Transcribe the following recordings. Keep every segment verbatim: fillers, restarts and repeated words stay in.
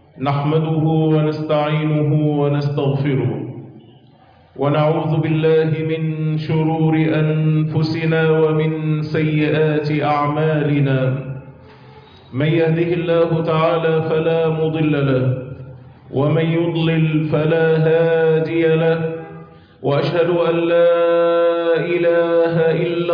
نحمده ونستعينه ونستغفره ونعوذ بالله من شرور أنفسنا ومن سيئات أعمالنا. من يهده الله تعالى فلا مضل له ومن يضلل فلا هادي له، وأشهد أن لا إله إلا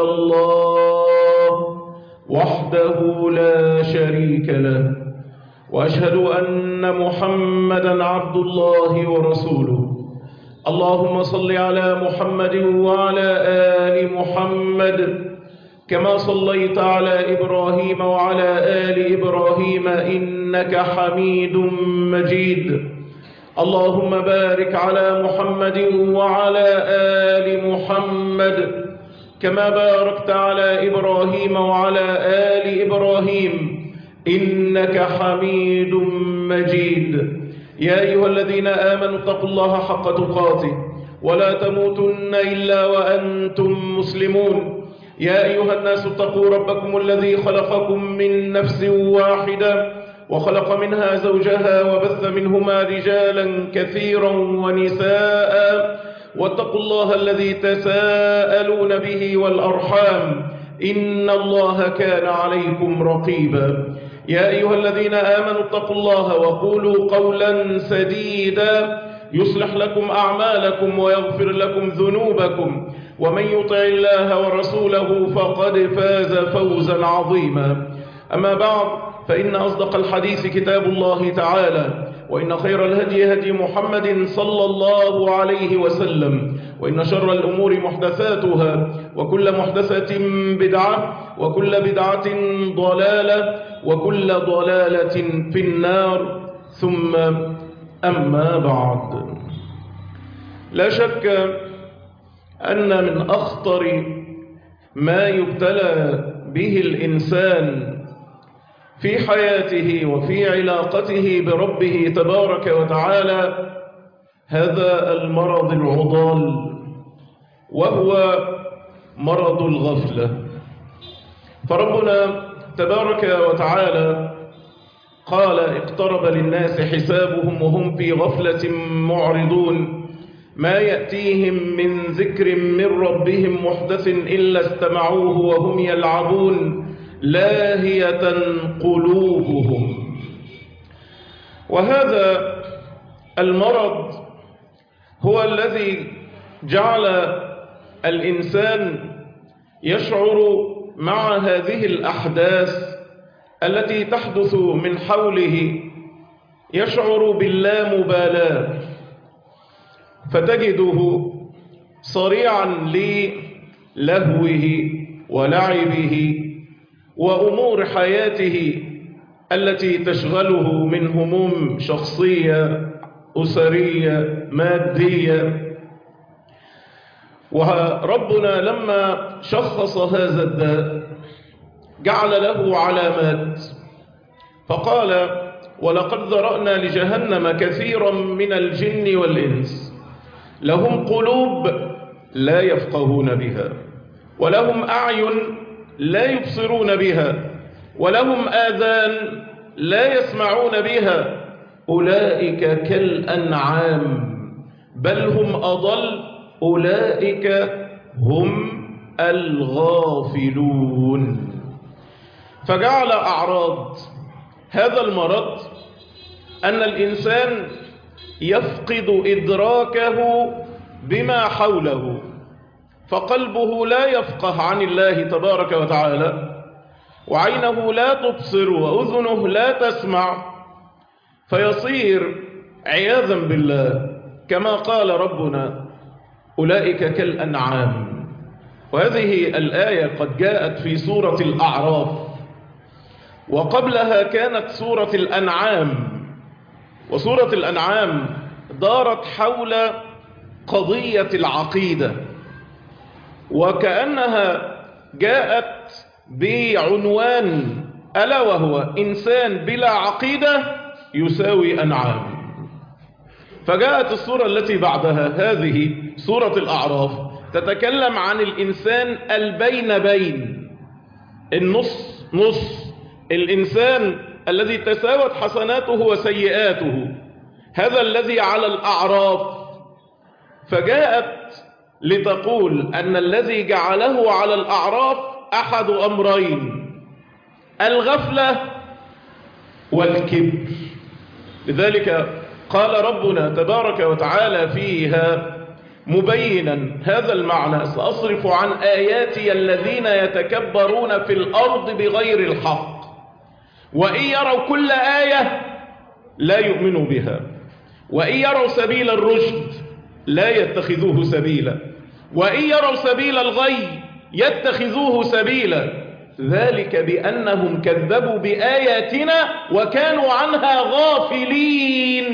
الله وحده لا شريك له، وأشهد أن محمدا عبد الله ورسوله. اللهم صل على محمد وعلى آل محمد كما صليت على إبراهيم وعلى آل إبراهيم إنك حميد مجيد. اللهم بارك على محمد وعلى آل محمد كما باركت على إبراهيم وعلى آل إبراهيم إنك حميد مجيد. يا أيها الذين آمنوا اتقوا الله حق تقاته ولا تموتن إلا وأنتم مسلمون. يا أيها الناس اتقوا ربكم الذي خلقكم من نفس واحدة وخلق منها زوجها وبث منهما رجالا كثيرا ونساء، واتقوا الله الذي تساءلون به والأرحام إن الله كان عليكم رقيبا. يا أيها الذين آمنوا اتقوا الله وقولوا قولا سديدا يصلح لكم أعمالكم ويغفر لكم ذنوبكم، ومن يطع الله ورسوله فقد فاز فوزا عظيما. أما بعد، فإن أصدق الحديث كتاب الله تعالى، وإن خير الهدي هدي محمد صلى الله عليه وسلم، وإن شر الأمور محدثاتها، وكل محدثة بدعة، وكل بدعة ضلالة، وكل ضلالة في النار. ثم أما بعد، لا شك أن من أخطر ما يبتلى به الإنسان في حياته وفي علاقته بربه تبارك وتعالى هذا المرض العضال، وهو مرض الغفلة. فربنا تبارك وتعالى قال: اقترب للناس حسابهم وهم في غفلة معرضون، ما يأتيهم من ذكر من ربهم محدث إلا استمعوه وهم يلعبون لاهية قلوبهم. وهذا المرض هو الذي جعل الإنسان يشعر مع هذه الأحداث التي تحدث من حوله، يشعر باللامبالاة، فتجده صريعا للهوه ولعبه وأمور حياته التي تشغله من هموم شخصية أسرية مادية. وربنا لما شخص هذا الداء جعل له علامات، فقال: ولقد ذرأنا لجهنم كثيرا من الجن والإنس لهم قلوب لا يفقهون بها، ولهم أعين لا يبصرون بها، ولهم آذان لا يسمعون بها، أولئك كالأنعام بل هم أضل، أولئك هم الغافلون. فجعل أعراض هذا المرض أن الإنسان يفقد إدراكه بما حوله، فقلبه لا يفقه عن الله تبارك وتعالى، وعينه لا تبصر وأذنه لا تسمع، فيصير عياذا بالله كما قال ربنا: أولئك كالأنعام. وهذه الآية قد جاءت في سورة الأعراف، وقبلها كانت سورة الأنعام. وسورة الأنعام دارت حول قضية العقيدة، وكأنها جاءت بعنوان ألا وهو: إنسان بلا عقيدة يساوي أنعام. فجاءت السورة التي بعدها، هذه سورة الأعراف، تتكلم عن الإنسان البين بين، النص نص، الإنسان الذي تساوت حسناته وسيئاته، هذا الذي على الأعراف، فجاءت لتقول أن الذي جعله على الأعراف أحد أمرين: الغفلة والكبر. لذلك قال ربنا تبارك وتعالى فيها مبينا هذا المعنى: سأصرف عن آياتي الذين يتكبرون في الأرض بغير الحق وإن يروا كل آية لا يؤمنوا بها وإن يروا سبيل الرشد لا يتخذوه سبيلا وإن يروا سبيل الغي يتخذوه سبيلا، ذلك بأنهم كذبوا بآياتنا وكانوا عنها غافلين.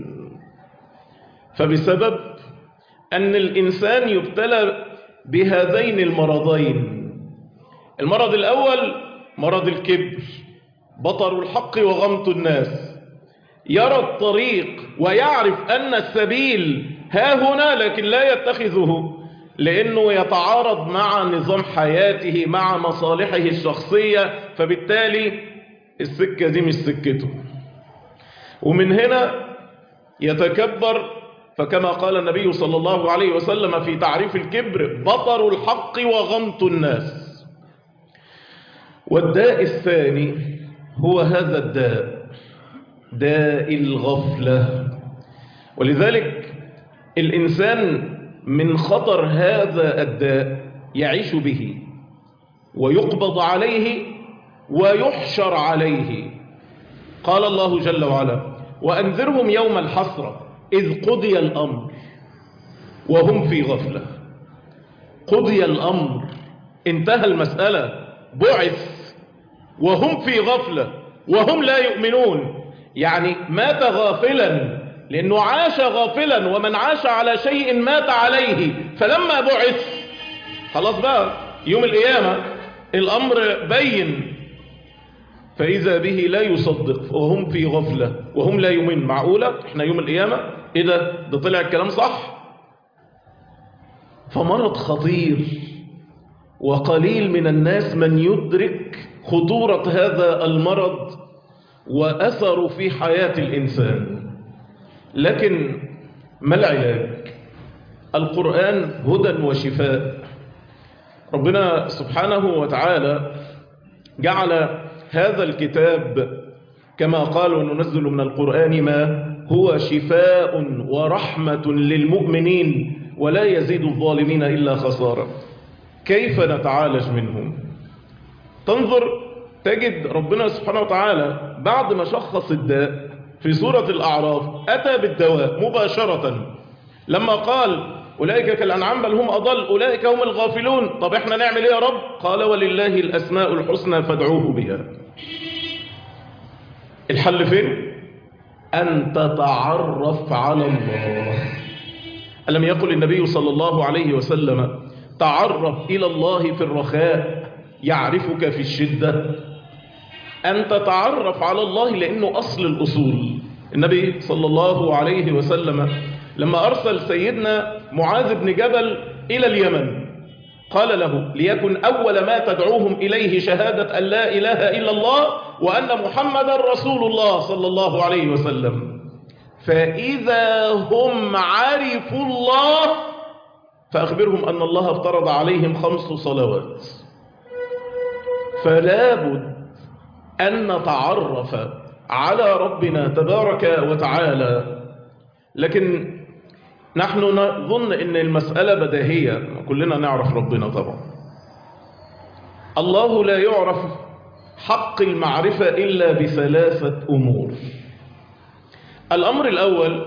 فبسبب أن الإنسان يبتلى بهذين المرضين: المرض الأول مرض الكبر، بطر الحق وغمط الناس، يرى الطريق ويعرف أن السبيل ها هنا لكن لا يتخذه لأنه يتعارض مع نظام حياته مع مصالحه الشخصية، فبالتالي السكة دي مش سكته، ومن هنا يتكبر. فكما قال النبي صلى الله عليه وسلم في تعريف الكبر: بطر الحق وغمط الناس. والداء الثاني هو هذا الداء، داء الغفلة. ولذلك الإنسان من خطر هذا الداء يعيش به ويقبض عليه ويحشر عليه. قال الله جل وعلا: وأنذرهم يوم الحسرة إذ قضي الأمر وهم في غفلة. قضي الأمر، انتهى المسألة، بعث وهم في غفلة وهم لا يؤمنون، يعني مات غافلا لأنه عاش غافلا، ومن عاش على شيء مات عليه. فلما بعث خلاص بقى يوم القيامة الأمر بين، فإذا به لا يصدق وهم في غفلة وهم لا يؤمنون. معقولة احنا يوم القيامة؟ ايه ده ده طلع الكلام صح؟ فمرض خطير، وقليل من الناس من يدرك خطورة هذا المرض وأثره في حياة الإنسان. لكن ما العلاج؟ القرآن هدى وشفاء. ربنا سبحانه وتعالى جعل هذا الكتاب كما قال: وننزل من القرآن ما هو شفاء ورحمة للمؤمنين ولا يزيد الظالمين إلا خسارة. كيف نتعالج منهم؟ تنظر تجد ربنا سبحانه وتعالى بعد ما شخص الداء في سورة الأعراف أتى بالدواء مباشرة لما قال: أولئك كالأنعام بل هم أضل أولئك هم الغافلون. طب احنا نعمل ايه يا رب؟ قال: ولله الأسماء الحسنى فادعوه بها. الحل فين؟ أن تتعرف على الله. ألم يقل النبي صلى الله عليه وسلم: تعرف إلى الله في الرخاء يعرفك في الشدة؟ أن تتعرف على الله لأنه أصل الأصول. النبي صلى الله عليه وسلم لما أرسل سيدنا معاذ بن جبل إلى اليمن قال له: ليكن أول ما تدعوهم إليه شهادة أن لا إله إلا الله وأن محمد رسول الله صلى الله عليه وسلم. فإذا هم عرفوا الله فأخبرهم أن الله افترض عليهم خمس صلوات. فلا بد أن نتعرف على ربنا تبارك وتعالى. لكن نحن نظن أن المسألة بديهية، كلنا نعرف ربنا طبعا. الله لا يعرف حق المعرفة إلا بثلاثة أمور. الأمر الأول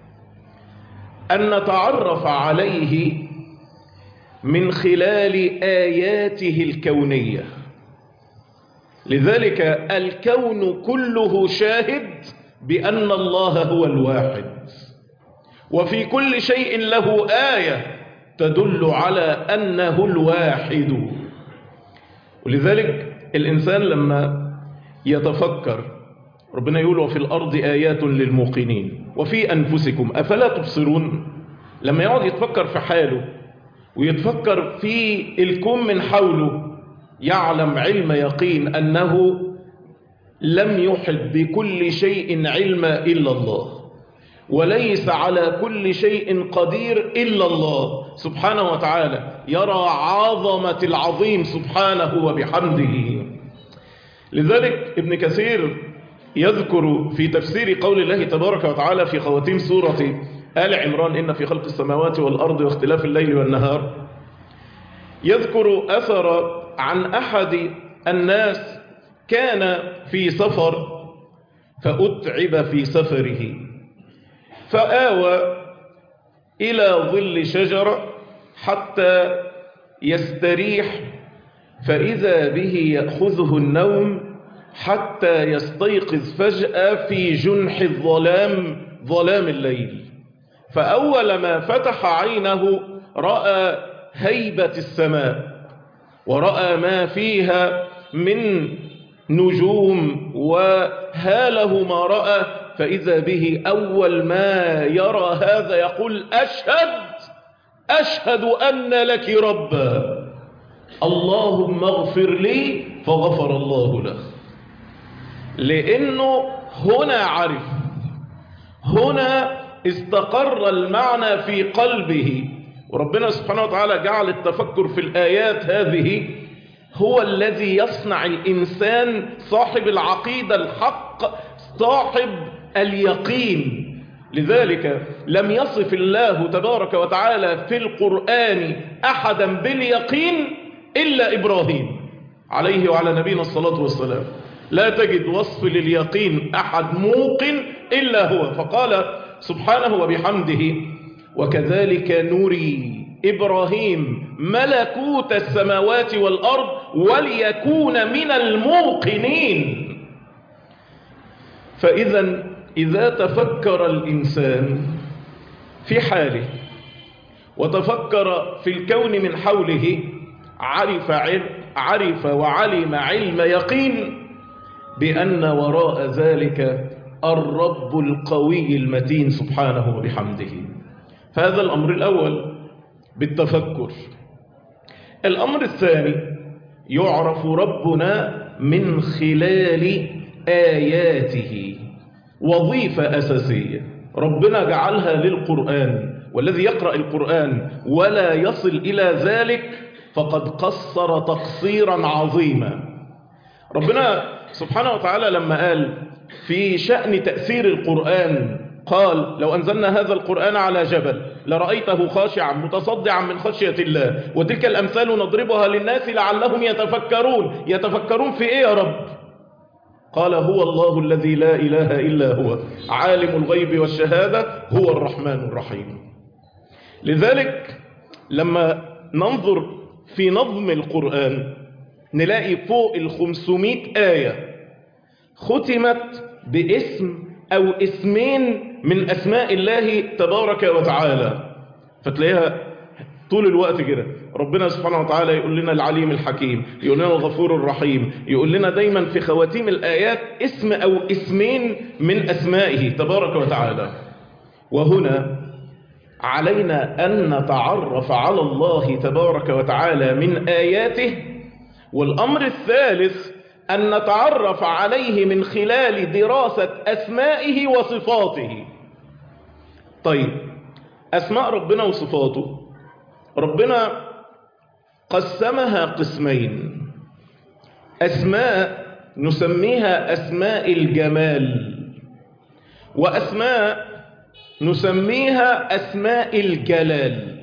أن نتعرف عليه من خلال آياته الكونية. لذلك الكون كله شاهد بأن الله هو الواحد، وفي كل شيء له آية تدل على أنه الواحد. ولذلك الإنسان لما يتفكر ربنا يقول: وفي الأرض آيات للموقنين وفي أنفسكم أفلا تبصرون. لما يقعد يتفكر في حاله ويتفكر في الكون من حوله يعلم علم يقين أنه لم يحط بكل شيء علما إلا الله، وليس على كل شيء قدير إلا الله سبحانه وتعالى، يرى عظمة العظيم سبحانه وبحمده. لذلك ابن كثير يذكر في تفسير قول الله تبارك وتعالى في خواتيم سورة آل عمران: إن في خلق السماوات والأرض واختلاف الليل والنهار، يذكر أثر عن أحد الناس كان في سفر فأتعب في سفره، فآوى إلى ظل شجرة حتى يستريح، فإذا به يأخذه النوم حتى يستيقظ فجأة في جنح الظلام، ظلام الليل. فأول ما فتح عينه رأى هيبة السماء، ورأى ما فيها من نجوم، وهاله ما رأى، فإذا به أول ما يرى هذا يقول: أشهد أشهد أن لك ربا، اللهم اغفر لي، فغفر الله له. لأنه هنا عرف، هنا استقر المعنى في قلبه. وربنا سبحانه وتعالى جعل التفكر في الآيات هذه هو الذي يصنع الإنسان صاحب العقيدة الحق، صاحب اليقين. لذلك لم يصف الله تبارك وتعالى في القرآن أحدا باليقين إلا إبراهيم عليه وعلى نبينا الصلاة والسلام. لا تجد وصف لليقين أحد موقن إلا هو. فقال سبحانه وبحمده: وكذلك نري إبراهيم ملكوت السماوات والأرض وليكون من الموقنين. فإذا إذا تفكر الإنسان في حاله وتفكر في الكون من حوله عرف, عرف وعلم علم يقين بأن وراء ذلك الرب القوي المتين سبحانه وبحمده. فهذا الأمر الأول بالتفكر. الأمر الثاني: يعرف ربنا من خلال آياته. وظيفة أساسية ربنا جعلها للقرآن، والذي يقرأ القرآن ولا يصل إلى ذلك فقد قصر تقصيرا عظيما. ربنا سبحانه وتعالى لما قال في شأن تأثير القرآن قال: لو أنزلنا هذا القرآن على جبل لرأيته خاشعا متصدعا من خشية الله، وتلك الأمثال نضربها للناس لعلهم يتفكرون. يتفكرون في إيه يا رب؟ قال: هو الله الذي لا إله إلا هو عالم الغيب والشهادة هو الرحمن الرحيم. لذلك لما ننظر في نظم القرآن نلاقي فوق الخمسمائة آية ختمت باسم أو اسمين من أسماء الله تبارك وتعالى. فتلاقيها طول الوقت كده ربنا سبحانه وتعالى يقول لنا العليم الحكيم، يقول لنا الغفور الرحيم، يقول لنا دايما في خواتيم الآيات اسم أو اسمين من أسمائه تبارك وتعالى. وهنا علينا أن نتعرف على الله تبارك وتعالى من آياته. والأمر الثالث أن نتعرف عليه من خلال دراسة أسمائه وصفاته. طيب، أسماء ربنا وصفاته ربنا قسمها قسمين: أسماء نسميها أسماء الجمال، وأسماء نسميها أسماء الجلال.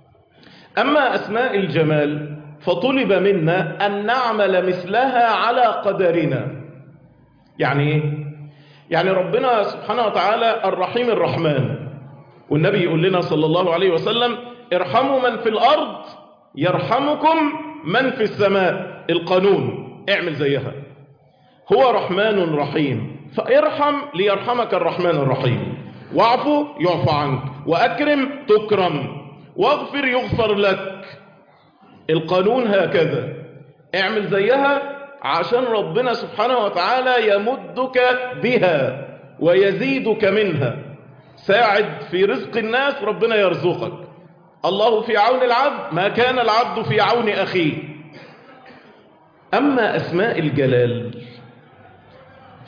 أما أسماء الجمال فطلب منا أن نعمل مثلها على قدرنا. يعني إيه؟ يعني ربنا سبحانه وتعالى الرحيم الرحمن، والنبي يقول لنا صلى الله عليه وسلم: ارحموا من في الأرض يرحمكم من في السماء. القانون اعمل زيها. هو رحمن رحيم، فارحم ليرحمك الرحمن الرحيم، واعفو يعفى عنك، وأكرم تكرم، واغفر يغفر لك. القانون هكذا، اعمل زيها عشان ربنا سبحانه وتعالى يمدك بها ويزيدك منها. ساعد في رزق الناس ربنا يرزقك. الله في عون العبد ما كان العبد في عون أخيه. أما أسماء الجلال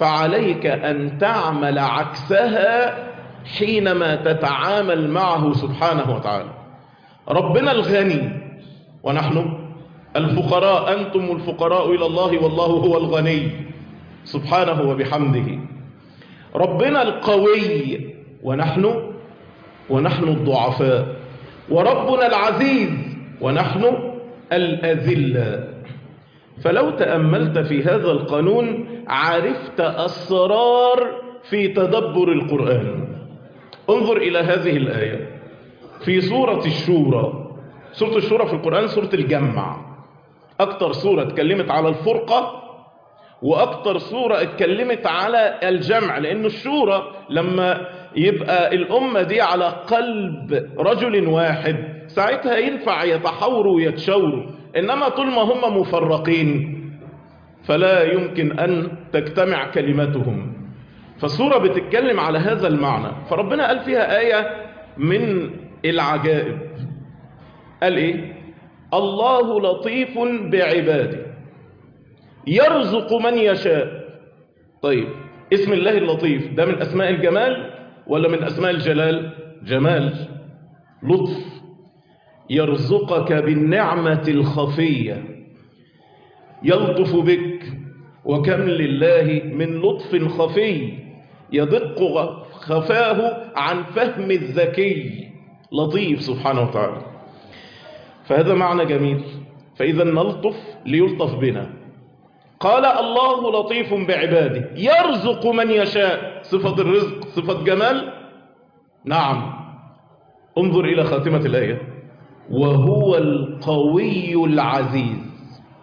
فعليك أن تعمل عكسها حينما تتعامل معه سبحانه وتعالى. ربنا الغني ونحن الفقراء، أنتم الفقراء إلى الله والله هو الغني سبحانه وبحمده. ربنا القوي ونحن ونحن الضعفاء. وربنا العزيز ونحن الأذلاء. فلو تأملت في هذا القانون عرفت أسرار في تدبر القرآن. انظر إلى هذه الآية في سورة الشورى. سورة الشورى في القرآن سورة الجمع، أكتر سورة اتكلمت على الفرقة وأكتر سورة اتكلمت على الجمع، لأن الشورى لما يبقى الأمة دي على قلب رجل واحد ساعتها ينفع يتحاوروا ويتشاوروا، إنما طول ما هم مفرقين فلا يمكن أن تجتمع كلمتهم. فالسورة بتتكلم على هذا المعنى. فربنا قال فيها آية من العجائب، قال إيه؟ الله لطيف بعباده يرزق من يشاء. طيب اسم الله اللطيف ده من أسماء الجمال ولا من أسماء الجلال؟ جمال، لطف. يرزقك بالنعمة الخفية، يلطف بك. وكم لله من لطف خفي يدق خفاه عن فهم الذكي. لطيف سبحانه وتعالى. فهذا معنى جميل. فإذا نلطف ليلطف بنا. قال الله لطيف بعباده يرزق من يشاء. صفة الرزق صفة جمال؟ نعم. انظر إلى خاتمة الآية وهو القوي العزيز.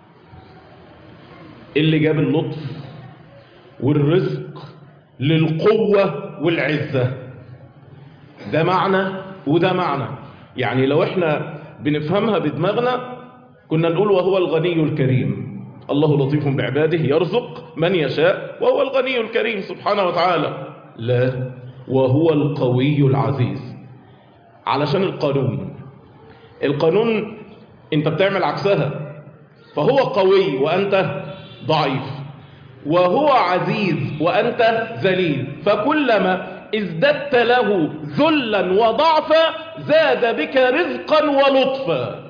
اللي جاب اللطف والرزق للقوة والعزة. ده معنى وده معنى. يعني لو احنا بنفهمها بدماغنا كنا نقول وهو الغني الكريم. الله لطيف بعباده يرزق من يشاء وهو الغني الكريم سبحانه وتعالى. لا، وهو القوي العزيز. علشان القانون القانون انت بتعمل عكسها. فهو قوي وانت ضعيف، وهو عزيز وانت ذليل. فكلما ازددت له ذلا وضعفا زاد بك رزقا ولطفا.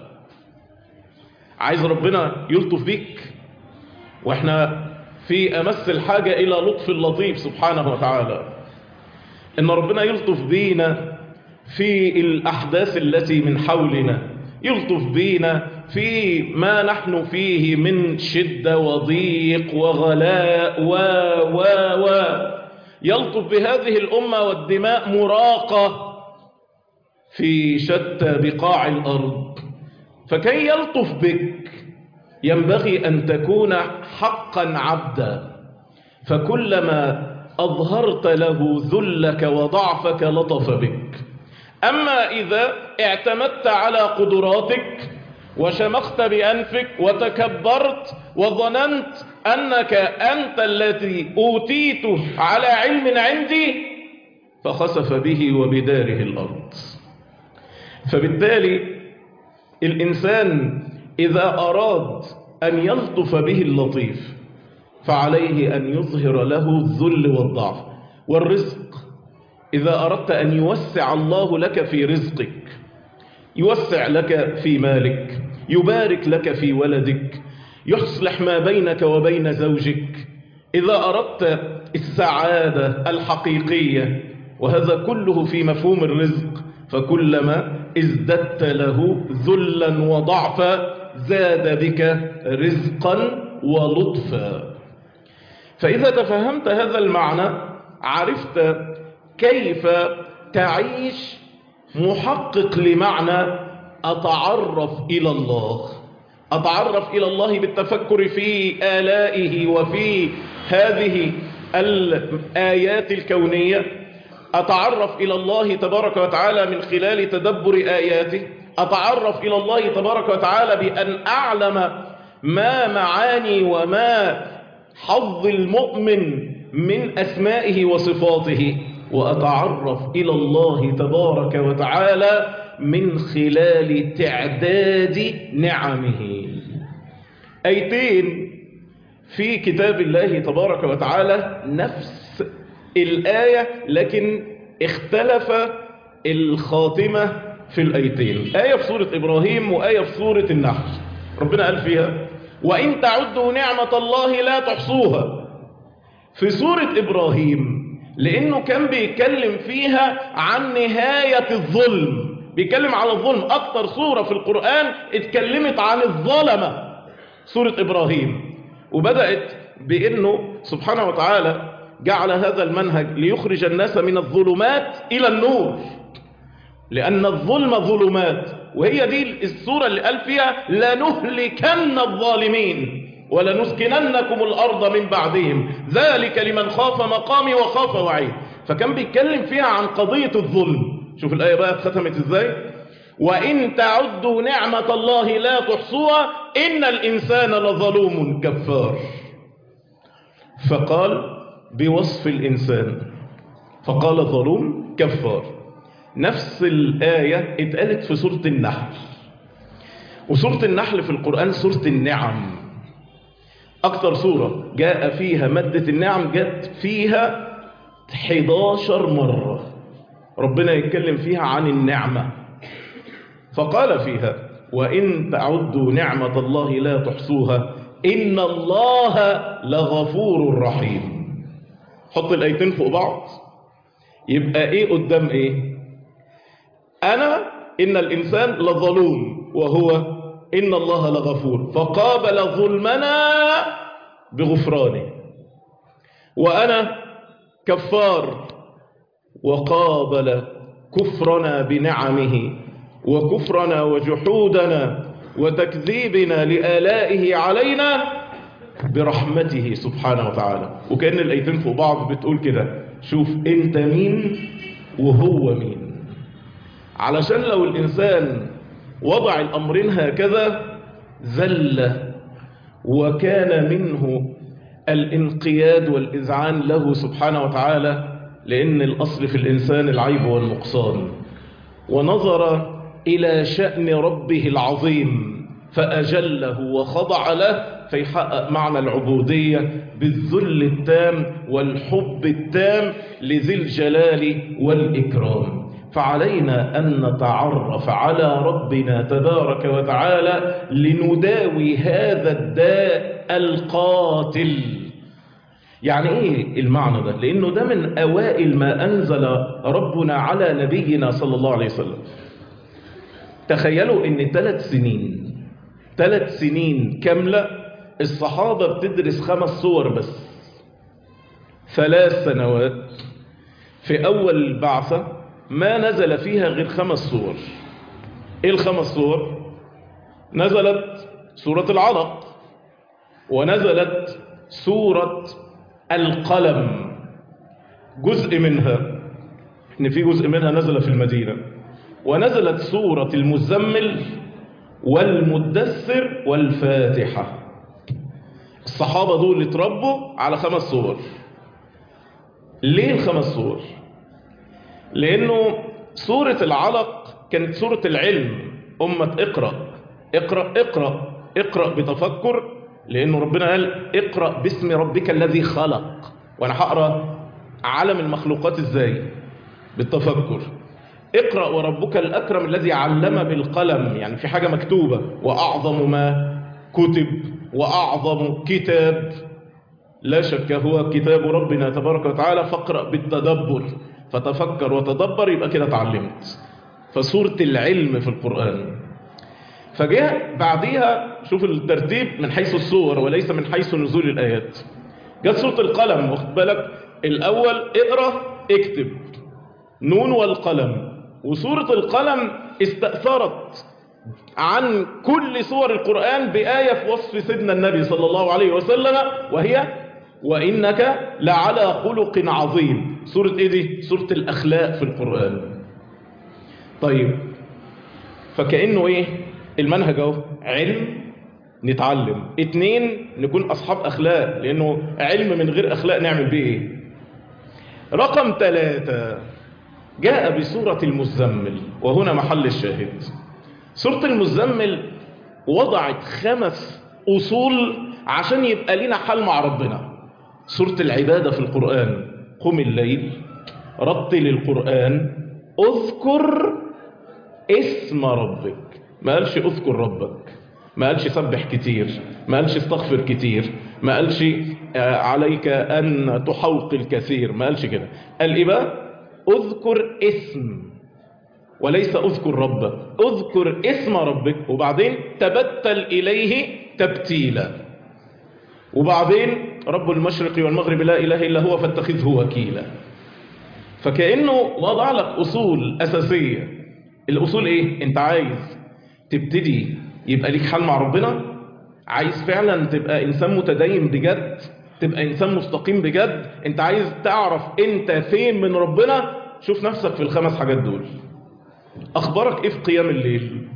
عايز ربنا يلطف بيك، واحنا في امس الحاجة الى لطف اللطيف سبحانه وتعالى. ان ربنا يلطف بينا في الاحداث التي من حولنا، يلطف بينا في ما نحن فيه من شدة وضيق وغلاء و و و يلطف بهذه الأمة والدماء مراقة في شتى بقاع الأرض. فكي يلطف بك ينبغي أن تكون حقا عبدا. فكلما أظهرت له ذلك وضعفك لطف بك. أما إذا اعتمدت على قدراتك وشمخت بأنفك وتكبرت وظننت أنك أنت الذي أوتيته على علم عندي فخسف به وبداره الأرض. فبالتالي الإنسان إذا أراد أن يلطف به اللطيف فعليه أن يظهر له الذل والضعف. والرزق إذا أردت أن يوسع الله لك في رزقك، يوسع لك في مالك، يبارك لك في ولدك، يصلح ما بينك وبين زوجك، إذا أردت السعادة الحقيقية، وهذا كله في مفهوم الرزق، فكلما ازددت له ذلا وضعفا زاد بك رزقا ولطفا. فإذا تفهمت هذا المعنى عرفت كيف تعيش محقق لمعنى أتعرف إلى الله. أتعرف إلى الله بالتفكر في آلائه وفي هذه الآيات الكونية. أتعرف إلى الله تبارك وتعالى من خلال تدبر آياته. أتعرف إلى الله تبارك وتعالى بأن أعلم ما معاني وما حظ المؤمن من أسمائه وصفاته. وأتعرف إلى الله تبارك وتعالى من خلال تعداد نعمه. آيتين في كتاب الله تبارك وتعالى نفس الآية، لكن اختلف الخاتمة في الآيتين، آية في سورة إبراهيم وآية في سورة النحل. ربنا قال فيها وإن تعدوا نعمة الله لا تحصوها. في سورة إبراهيم لأنه كان بيتكلم فيها عن نهاية الظلم، بيتكلم على الظلم، أكتر سورة في القرآن اتكلمت عن الظلمة سورة إبراهيم، وبدأت بأنه سبحانه وتعالى جعل هذا المنهج ليخرج الناس من الظلمات إلى النور، لأن الظلم ظلمات، وهي دي السورة اللي قال فيها لنهلكن الظالمين ولنسكننكم الأرض من بعدهم ذلك لمن خاف مقامي وخاف وعيد. فكان بيتكلم فيها عن قضية الظلم. شوف الآية بقى ختمت ازاي، وإن تعدوا نعمة الله لا تحصوها إن الإنسان لظلوم كفار. فقال بوصف الإنسان فقال ظلوم كفار. نفس الآية اتقالت في سورة النحل، وسورة النحل في القرآن سورة النعم، أكثر سورة جاء فيها مادة النعم، جاءت فيها حداشر مرة ربنا يتكلم فيها عن النعمة. فقال فيها وإن تعدوا نعمة الله لا تحصوها إن الله لغفور رحيم. حط الآيتين فوق بعض، يبقى إيه قدام إيه؟ أنا إن الإنسان لظلوم، وهو إن الله لغفور، فقابل ظلمنا بغفرانه. وأنا كفار، وقابل كفرنا بنعمه وكفرنا وجحودنا وتكذيبنا لآلائه علينا برحمته سبحانه وتعالى. وكأن الآيتين فوق بعض بتقول كده، شوف انت مين وهو مين، علشان لو الإنسان وضع الأمرين هكذا ذل وكان منه الانقياد والإذعان له سبحانه وتعالى، لأن الأصل في الإنسان العيب والنقصان، ونظر إلى شأن ربه العظيم فأجله وخضع له، فيحقق معنى العبودية بالذل التام والحب التام لذي الجلال والإكرام. فعلينا أن نتعرف على ربنا تبارك وتعالى لنداوي هذا الداء القاتل. يعني ايه المعنى ده؟ لانه ده من اوائل ما انزل ربنا على نبينا صلى الله عليه وسلم. تخيلوا ان ثلاث سنين ثلاث سنين كاملة الصحابة بتدرس خمس صور بس، ثلاث سنوات في اول البعثة ما نزل فيها غير خمس صور. ايه الخمس صور؟ نزلت سورة العلق، ونزلت سورة القلم جزء منها، ان في جزء منها نزل في المدينة، ونزلت سورة المزمل والمدثر والفاتحة. الصحابة دول اتربوا على خمس صور. ليه الخمس صور؟ لانه سورة العلق كانت سورة العلم، أمة اقرأ اقرأ اقرأ اقرأ بتفكر، لأنه ربنا قال اقرأ باسم ربك الذي خلق، وأنا هقرأ عالم المخلوقات ازاي؟ بالتفكر. اقرأ وربك الأكرم الذي علم بالقلم، يعني في حاجة مكتوبة، وأعظم ما كتب وأعظم كتاب لا شك هو كتاب ربنا تبارك وتعالى، فاقرأ بالتدبر، فتفكر وتدبر، يبقى كده اتعلمت. فسورة العلم في القرآن. فجاء بعديها، شوف الترتيب من حيث الصور وليس من حيث نزول الآيات. جاءت سورة القلم، واخد بالك، الأول اقرأ اكتب، نون والقلم. وسورة القلم استأثرت عن كل سور القرآن بآية في وصف سيدنا النبي صلى الله عليه وسلم، وهي وإنك لعلى خلق عظيم. سورة ايه دي؟ سورة الأخلاق في القرآن. طيب، فكأنه ايه المنهج اهو؟ علم نتعلم، اتنين نكون أصحاب أخلاق، لأنه علم من غير أخلاق نعمل بيه ايه؟ رقم ثلاثة جاء بسورة المزمل، وهنا محل الشاهد. سورة المزمل وضعت خمس أصول عشان يبقى لنا حال مع ربنا. سورة العبادة في القرآن: قم الليل، رتل القرآن، اذكر اسم ربك. ما قالش اذكر ربك، ما قالش سبح كتير، ما قالش استغفر كتير، ما قالش عليك أن تحوقل كثير، ما قالش كده. قال إيه بقى؟ اذكر اسم، وليس اذكر ربك. اذكر اسم ربك، وبعدين تبتل إليه تبتيلا، وبعدين رب المشرق والمغرب لا إله إلا هو فاتخذه وكيلا. فكأنه وضع لك أصول أساسية. الأصول إيه؟ أنت عايز تبتدي يبقى ليك حال مع ربنا، عايز فعلا تبقى إنسان متدين بجد، تبقى إنسان مستقيم بجد، أنت عايز تعرف أنت فين من ربنا، شوف نفسك في الخمس حاجات دول. أخبارك إيه في قيام الليل؟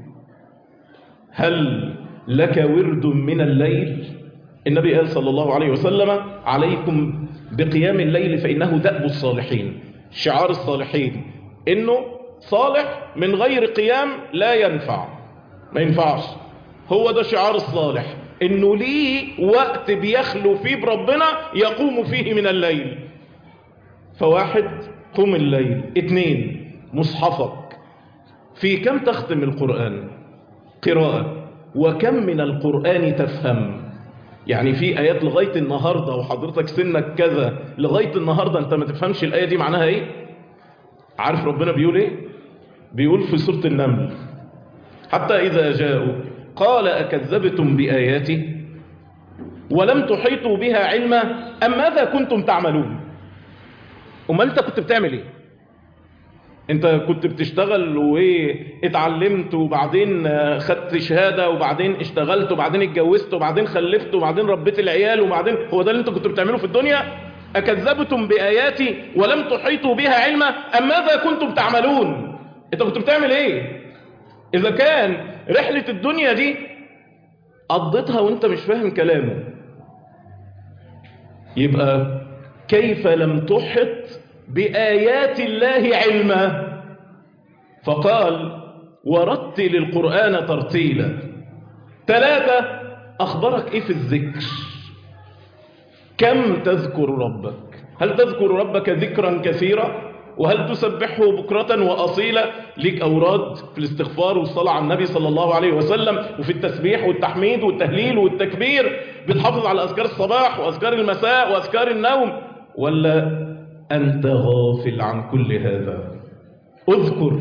هل لك ورد من الليل؟ النبي قال صلى الله عليه وسلم: عليكم بقيام الليل فإنه دأب الصالحين. شعار الصالحين إنه صالح من غير قيام لا ينفع، ما ينفعش. هو ده شعار الصالح، إنه ليه وقت بيخلو فيه بربنا يقوم فيه من الليل. فواحد، قم الليل. اتنين، مصحفك في كم تختم القرآن قراءة، وكم من القرآن تفهم. يعني في آيات لغاية النهاردة وحضرتك سنك كذا لغاية النهاردة أنت ما تفهمش الآية دي معناها إيه. عارف ربنا بيقول إيه؟ بيقول في سورة النمل: حتى إذا جاءوا قال أكذبتم بآياتي ولم تحيطوا بها علما أم ماذا كنتم تعملون. أمال أنت كنت بتعمل إيه؟ أنت كنت بتشتغل واتعلمت وبعدين خدت شهادة وبعدين اشتغلت وبعدين اتجوزت وبعدين خلفت وبعدين ربيت العيال وبعدين هو ده اللي أنت كنت بتعمله في الدنيا؟ أكذبتم بآياتي ولم تحيطوا بها علما أم ماذا كنتم تعملون. أنت كنت بتعمل إيه؟ إذا كان رحلة الدنيا دي قضيتها وأنت مش فاهم كلامه، يبقى كيف لم تحط بآيات الله علما؟ فقال: ورتل القرآن ترتيلا. ثلاثة، أخبرك إيه في الذكر؟ كم تذكر ربك؟ هل تذكر ربك ذكرا كثيرا؟ وهل تسبحه بكرة وأصيلا؟ ليك أوراد في الاستغفار والصلاة على النبي صلى الله عليه وسلم، وفي التسبيح والتحميد والتهليل والتكبير، بتحافظ على أذكار الصباح وأذكار المساء وأذكار النوم، ولا أنت غافل عن كل هذا؟ اذكر.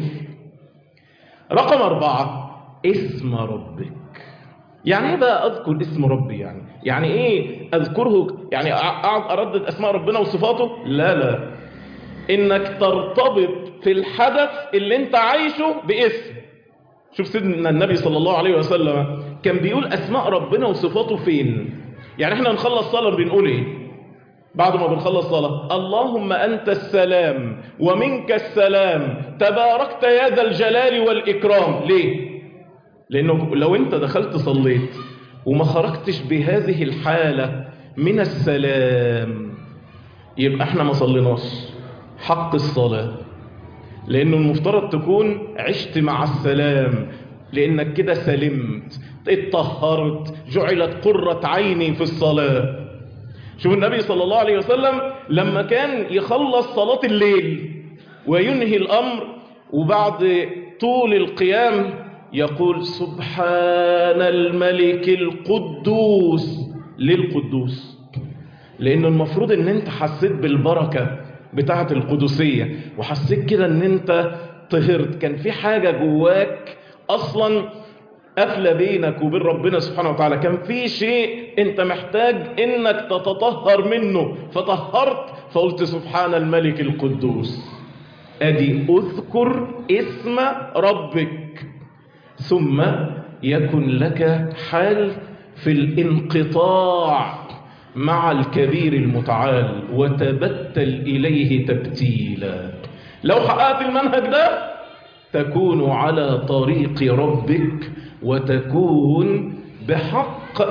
رقم أربعة، اسم ربك. يعني ايه بقى اذكر اسم ربي؟ يعني يعني ايه اذكره؟ يعني اقعد اردد اسماء ربنا وصفاته؟ لا لا، انك ترتبط في الحدث اللي انت عايشه باسم. شوف سيدنا النبي صلى الله عليه وسلم كان بيقول اسماء ربنا وصفاته فين. يعني احنا نخلص صلاة بنقول ايه بعد ما بنخلص صلاة؟ اللهم أنت السلام ومنك السلام تباركت يا ذا الجلال والإكرام. ليه؟ لأنه لو أنت دخلت صليت وما خرجتش بهذه الحالة من السلام يبقى احنا ما صليناش حق الصلاة، لأنه المفترض تكون عشت مع السلام، لأنك كده سلمت، اتطهرت، جعلت قرة عيني في الصلاة. شوف النبي صلى الله عليه وسلم لما كان يخلص صلاة الليل وينهي الأمر وبعد طول القيام يقول: سبحان الملك القدوس. ليه القدوس؟ لأنه المفروض ان انت حسيت بالبركة بتاعة القدسية وحسيت كده ان انت طهرت، كان في حاجة جواك أصلا قافلة بينك وبين ربنا سبحانه وتعالى، كان في شيء انت محتاج انك تتطهر منه فطهرت، فقلت سبحان الملك القدوس. ادي اذكر اسم ربك. ثم يكن لك حال في الانقطاع مع الكبير المتعال وتبتل إليه تبتيلا. لو حققت المنهج ده تكون على طريق ربك وتكون بحق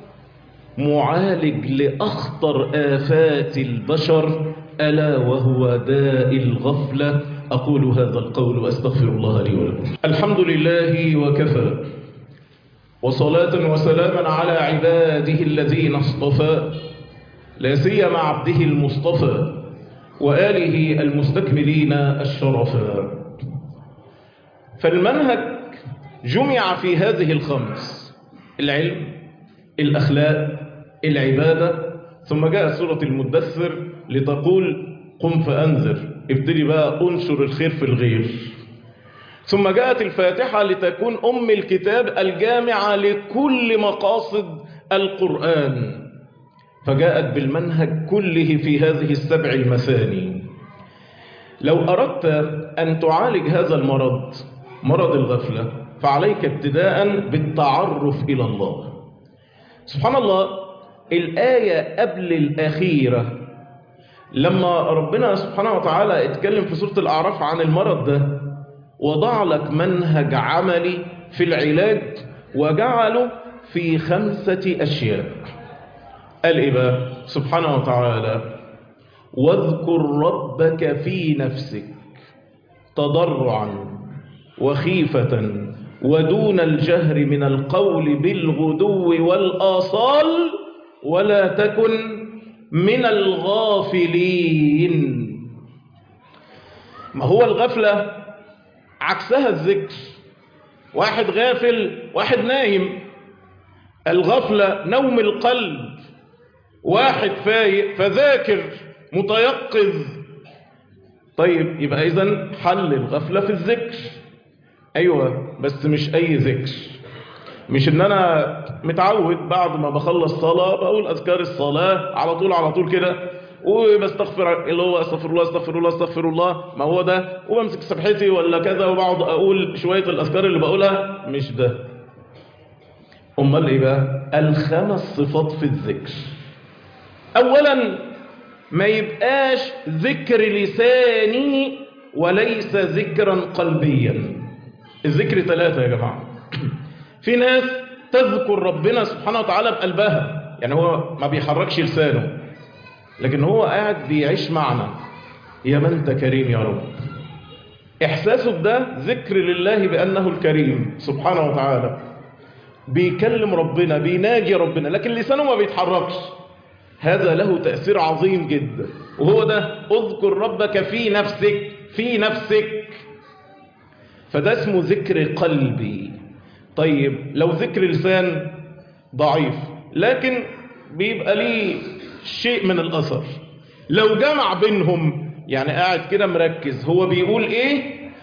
معالج لأخطر آفات البشر، ألا وهو داء الغفلة. أقول هذا القول وأستغفر الله لي ولكم. الحمد لله وكفى، وصلاة وسلاما على عباده الذين اصطفى، لا سيما عبده المصطفى وآله المستكملين الشرفاء. فالمنهج جمع في هذه الخمس: العلم، الأخلاق، العبادة، ثم جاء سورة المدثر لتقول قم فأنذر، ابتدي بقى أنشر الخير في الغير. ثم جاءت الفاتحة لتكون أم الكتاب الجامعة لكل مقاصد القرآن، فجاءت بالمنهج كله في هذه السبع المثاني. لو أردت أن تعالج هذا المرض، مرض الغفلة، فعليك ابتداء بالتعرف إلى الله. سبحان الله، الآية قبل الأخيرة لما ربنا سبحانه وتعالى اتكلم في سورة الأعراف عن المرض ده، وضع لك منهج عملي في العلاج وجعله في خمسة أشياء. قال إيه بقى سبحانه وتعالى: واذكر ربك في نفسك تضرعا وخيفة ودون الجهر من القول بالغدو والآصال ولا تكن من الغافلين. ما هو الغفلة عكسها الذكر، واحد غافل واحد نايم. الغفلة نوم القلب، واحد فايق فذاكر متيقظ. طيب يبقى إذن حل الغفلة في الذكر. أيوة، بس مش أي ذكر، مش إن أنا متعود بعد ما بخلص صلاة بقول أذكار الصلاة على طول على طول كده، وبستغفر اللي هو استغفر الله استغفر الله استغفر الله، ما هو ده، وبمسك سبحتي ولا كذا وبقعد أقول شوية الأذكار اللي بقولها. مش ده. أمال إيه بقى؟ الخمس صفات في الذكر. أولا، ما يبقاش ذكر لساني وليس ذكرا قلبيا. الذكر ثلاثة يا جماعة. في ناس تذكر ربنا سبحانه وتعالى بقلبها، يعني هو ما بيحركش لسانه لكن هو قاعد بيعيش معنا: يا من انت كريم يا رب. إحساسه بده ذكر لله بأنه الكريم سبحانه وتعالى، بيكلم ربنا بيناجي ربنا، لكن لسانه ما بيتحركش. هذا له تأثير عظيم جدا، وهو ده اذكر ربك في نفسك. في نفسك فده اسمه ذكر قلبي. طيب لو ذكر لسان ضعيف لكن بيبقى ليه شيء من الأثر، لو جمع بينهم، يعني قاعد كده مركز هو بيقول ايه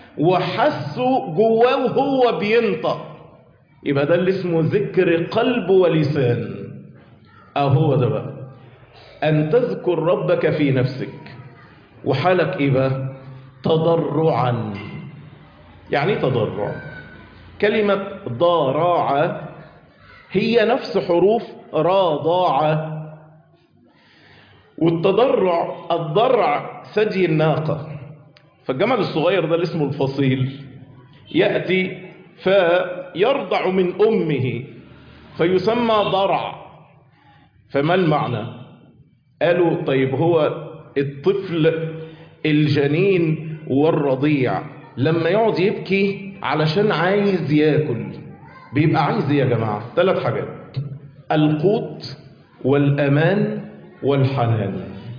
وحسه جواه وهو بينطق، يبقى ده اللي اسمه ذكر قلب ولسان. اهو ده بقى أن تذكر ربك في نفسك، وحالك إيه بقى؟ تضرعا. يعني تضرع، كلمة ضراعة هي نفس حروف راضاعة. والتضرع، الضرع ثدي الناقة، فالجمل الصغير ده اللي اسمه الفصيل يأتي فيرضع من أمه فيسمى ضرع. فما المعنى؟ قالوا طيب هو الطفل الجنين والرضيع لما يقعد يبكي علشان عايز ياكل بيبقى عايز ايه يا جماعة؟ ثلاث حاجات: القوت والأمان والحنان.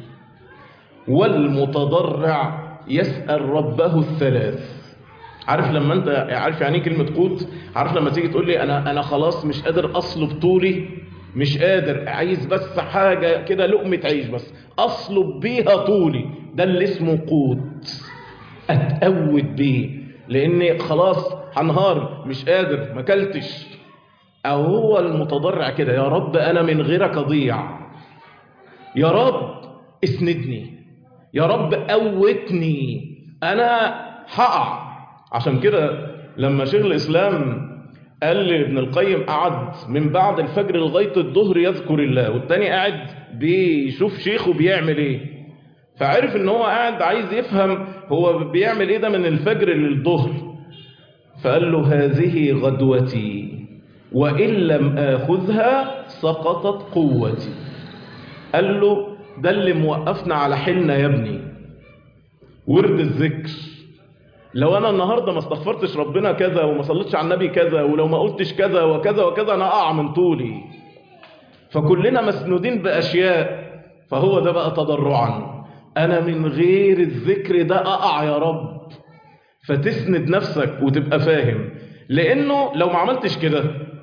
والمتضرع يسأل ربه الثلاث. عارف لما انت عارف يعني كلمة قوت؟ عارف لما تيجي تقول لي انا انا خلاص مش قادر اصلب طولي، مش قادر، عايز بس حاجة كده لقمة عيش بس اصلب بيها طولي، ده اللي اسمه قوت، اتقود بيه لاني خلاص هنهار مش قادر ما اكلتش. او هو المتضرع كده: يا رب انا من غيرك اضيع، يا رب اسندني، يا رب قوتني، انا هقع. عشان كده لما شيخ الاسلام قال لابن القيم قعد من بعد الفجر لغايه الظهر يذكر الله، والتاني قاعد بيشوف شيخه بيعمل ايه، فعرف ان هو قاعد عايز يفهم هو بيعمل ايه ده من الفجر للظهر، فقال له: هذه غدوتي وان لم اخذها سقطت قوتي. قال له: ده اللي موقفنا على حيلنا يا ابني، ورد الذكر. لو انا النهاردة ما استغفرتش ربنا كذا وما صليتش على النبي كذا ولو ما قلتش كذا وكذا وكذا انا اقع من طولي. فكلنا مسنودين باشياء، فهو ده بقى تضرعا، انا من غير الذكر ده اقع يا رب. فتسند نفسك وتبقى فاهم، لانه لو ما عملتش كده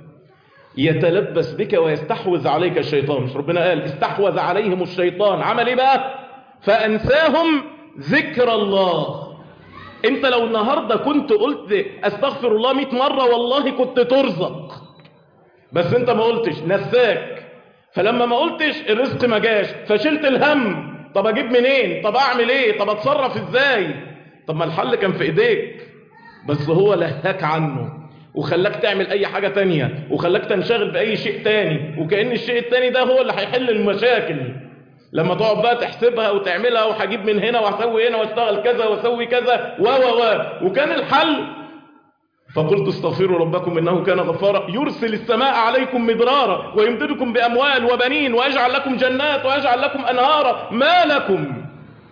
يتلبس بك ويستحوذ عليك الشيطان. مش ربنا قال استحوذ عليهم الشيطان، عمل ايه بقى؟ فانساهم ذكر الله. انت لو النهاردة كنت قلت استغفر الله مئة مرة والله كنت ترزق، بس انت ما قلتش، نساك. فلما ما قلتش الرزق ما جاش، فشلت الهم. طب اجيب منين؟ طب اعمل ايه؟ طب اتصرف ازاي؟ طب ما الحل كان في ايديك، بس هو لهاك عنه وخلاك تعمل اي حاجة تانية وخلاك تنشغل باي شيء تاني، وكأن الشيء التاني ده هو اللي هيحل المشاكل. لما تقعد بقى تحسبها وتعملها وهجيب من هنا وهسوي هنا واشتغل كذا واسوي كذا و و و وكان الحل فقلت استغفروا ربكم انه كان غفارا يرسل السماء عليكم مدرارا ويمددكم باموال وبنين ويجعل لكم جنات ويجعل لكم انهارا ما لكم.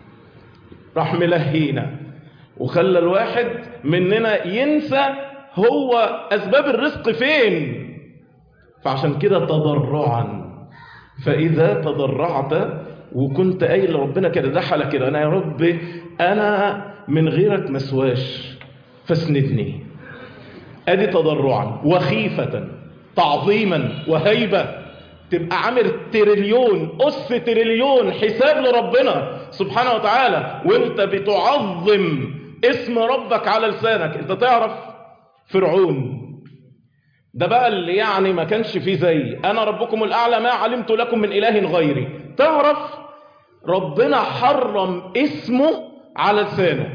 راح ملهينا وخلى الواحد مننا ينسى هو اسباب الرزق فين. فعشان كده تضرعا، فاذا تضرعت وكنت قايل لربنا كده، ده حالك كده، انا يا رب انا من غيرك مسواش فاسندني. ادي تضرعا. وخيفة، تعظيما وهيبة، تبقى عامل تريليون أس تريليون حساب لربنا سبحانه وتعالى وانت بتعظم اسم ربك على لسانك. انت تعرف فرعون ده بقى اللي يعني ما كانش فيه زي انا ربكم الاعلى ما علمت لكم من اله غيري. تعرف ربنا حرم اسمه على لسانه.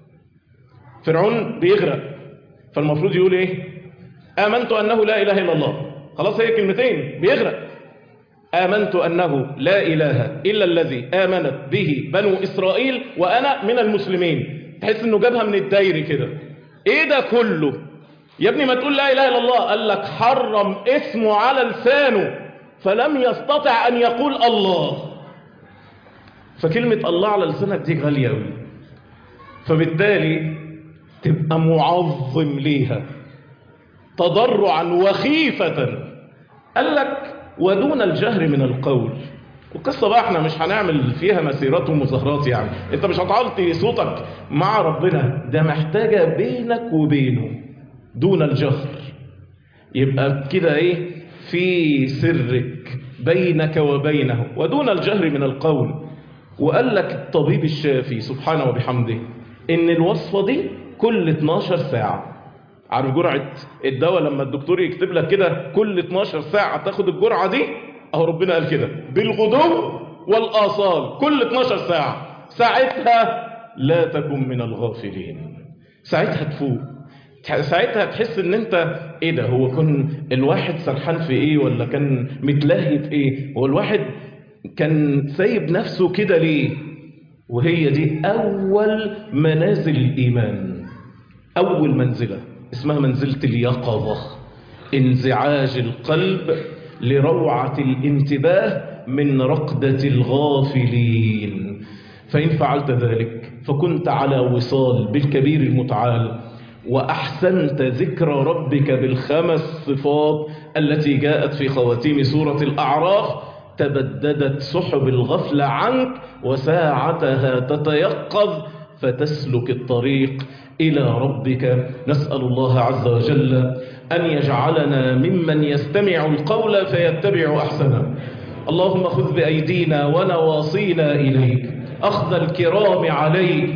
فرعون بيغرق، فالمفروض يقول ايه؟ آمنت أنه لا إله إلا الله. خلاص هي كلمتين، بيغرق. آمنت أنه لا إله إلا الذي آمنت به بنو إسرائيل وأنا من المسلمين. تحس إنه جابها من الدايري كده. إيه ده كله؟ يا ابني ما تقول لا إله إلا الله. قال لك حرم اسمه على لسانه فلم يستطع أن يقول الله. فكلمة الله على لسانك دي غالية أوي، فبالتالي تبقى معظم ليها تضرعا وخيفة. قال لك ودون الجهر من القول. والقصة بقى احنا مش هنعمل فيها مسيرات ومظاهرات، يعني انت مش هتعلي صوتك مع ربنا، ده محتاجة بينك وبينه دون الجهر. يبقى كده ايه؟ في سرك بينك وبينه ودون الجهر من القول. وقال لك الطبيب الشافي سبحانه وبحمده ان الوصفة دي كل اتناشر ساعة. عارف جرعة الدواء لما الدكتور يكتب لك كده كل اتناشر ساعة تاخد الجرعة دي؟ اهو ربنا قال كده بالغدو والآصال كل اتناشر ساعة. ساعتها لا تكن من الغافلين، ساعتها تفوق، ساعتها تحس ان انت ايه ده، هو كان الواحد سرحان في ايه ولا كان متلهي في ايه، هو الواحد كان سايب نفسه كده ليه. وهي دي اول منازل الايمان. اول منزلة اسمها منزلة اليقظة، انزعاج القلب لروعة الانتباه من رقدة الغافلين. فإن فعلت ذلك فكنت على وصال بالكبير المتعال وأحسنت ذكر ربك بالخمس صفات التي جاءت في خواتيم سورة الأعراف. تبددت سحب الغفلة عنك وساعتها تتيقظ فتسلك الطريق إلى ربك. نسأل الله عز وجل أن يجعلنا ممن يستمع القول فيتبع أحسنه. اللهم خذ بأيدينا ونواصينا إليك أخذ الكرام عليك.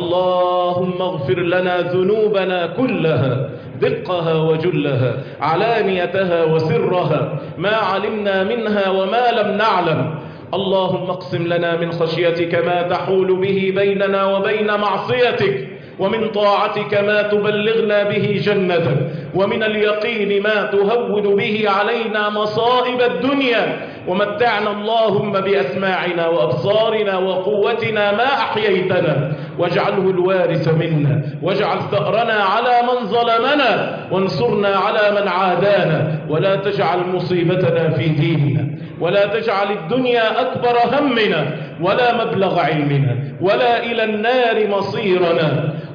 اللهم اغفر لنا ذنوبنا كلها دقها وجلها علانيتها وسرها ما علمنا منها وما لم نعلم. اللهم اقسم لنا من خشيتك ما تحول به بيننا وبين معصيتك، ومن طاعتك ما تبلغنا به جنتك، ومن اليقين ما تهون به علينا مصائب الدنيا. ومتعنا اللهم بأسماعنا وأبصارنا وقوتنا ما أحييتنا، واجعله الوارث منا، واجعل ثأرنا على من ظلمنا، وانصرنا على من عادانا، ولا تجعل مصيبتنا في ديننا، ولا تجعل الدنيا أكبر همنا ولا مبلغ علمنا ولا إلى النار مصيرنا.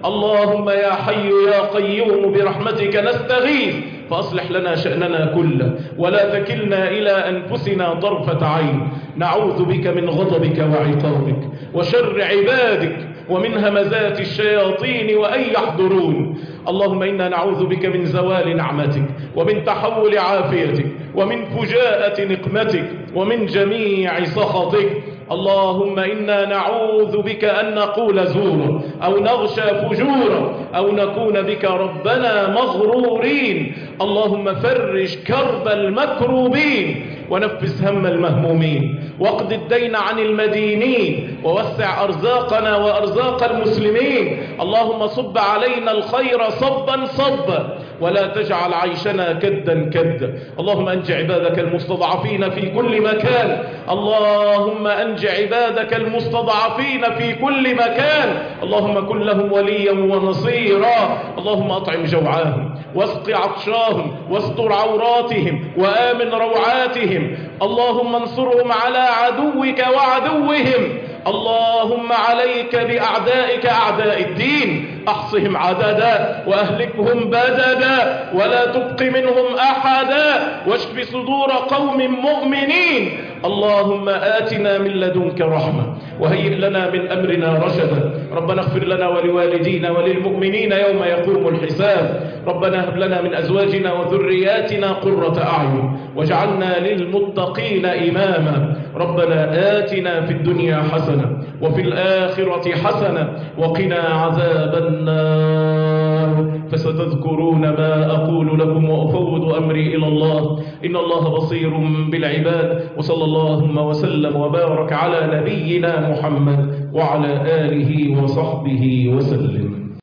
اللهم يا حي يا قيوم برحمتك نستغيث فأصلح لنا شأننا كله ولا تكلنا إلى أنفسنا طرفة عين. نعوذ بك من غضبك وعقابك وشر عبادك ومن همزات الشياطين وأن يحضرون. اللهم إنا نعوذ بك من زوال نعمتك ومن تحول عافيتك ومن فجاءة نقمتك ومن جميع سخطك. اللهم إنا نعوذ بك أن نقول زورا أو نغشى فجورا أو نكون بك ربنا مغرورين. اللهم فرج كرب المكروبين ونفس هم المهمومين واقض الدين عن المدينين ووسع أرزاقنا وأرزاق المسلمين. اللهم صب علينا الخير صبا صبا ولا تجعل عيشنا كدا كدا. اللهم أنج عبادك المستضعفين في كل مكان. اللهم أنج عبادك المستضعفين في كل مكان. اللهم كن لهم وليا ونصيرا. اللهم أطعم جوعاهم واسق عطشاهم واستر عوراتهم وآمن روعاتهم. اللهم انصرهم على عدوك وعدوهم. اللهم عليك بأعدائك أعداء الدين أحصهم عددا وأهلكهم بددا ولا تبق منهم أحدا واشف صدور قوم مؤمنين. اللهم آتنا من لدنك رحمة وهيئ لنا من أمرنا رشدا. ربنا اغفر لنا ولوالدينا وللمؤمنين يوم يقوم الحساب. ربنا هب لنا من أزواجنا وذرياتنا قرة أعين واجعلنا للمتقين إماما. ربنا آتنا في الدنيا حسنة وفي الآخرة حسنة وقنا عذاب النار. فستذكرون ما أقول لكم وأفوض أمري إلى الله إن الله بصير بالعباد. وصلى اللهم وسلم وبارك على نبينا محمد وعلى آله وصحبه وسلم.